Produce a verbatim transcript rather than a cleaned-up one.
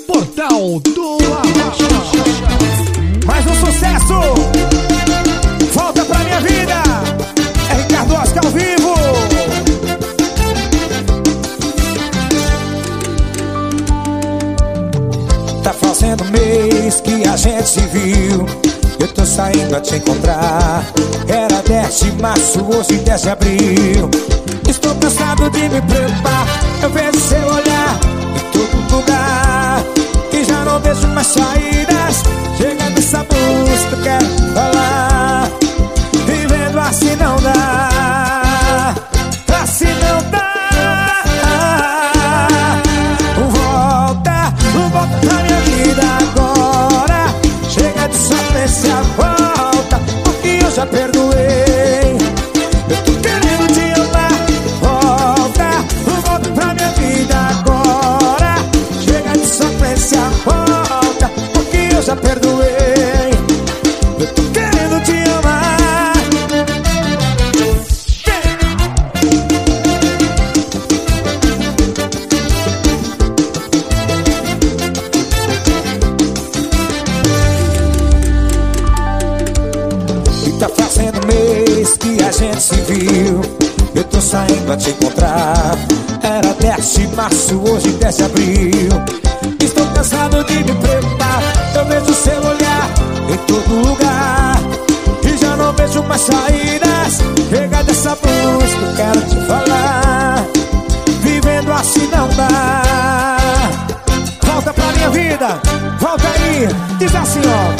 Portal do Arrocha. Mais um sucesso. Volta pra minha vida. É Ricardo Oscar ao vivo. Tá fazendo um mês que a gente se viu. Eu tô saindo a te encontrar. Era dez de março, hoje dez de abril. Estou cansado de me preocupar. Eu vejo seu olhar em todo lugar e já não vejo mais saídas. Chega dessa busca, eu quero falar. Vivendo assim não dá. Assim não dá. Volta, volta pra minha vida agora. Chega de sofrência, volta, porque eu já perdoei. Eu tô querendo te amar. Volta, volta pra minha vida agora. Chega de sofrência, volta, porque eu já perdoei. Eu tô querendo te amar. E tá fazendo um mês que a gente se viu. Eu tô saindo a te encontrar. Era dez de março, hoje dez de abril. Estou cansado de me preocupar. Eu vejo seu olhar em todo lugar e já não vejo mais saídas. Chega dessa busca, eu quero te falar. Vivendo assim não dá. Volta pra minha vida, volta aí. Diz assim, ó.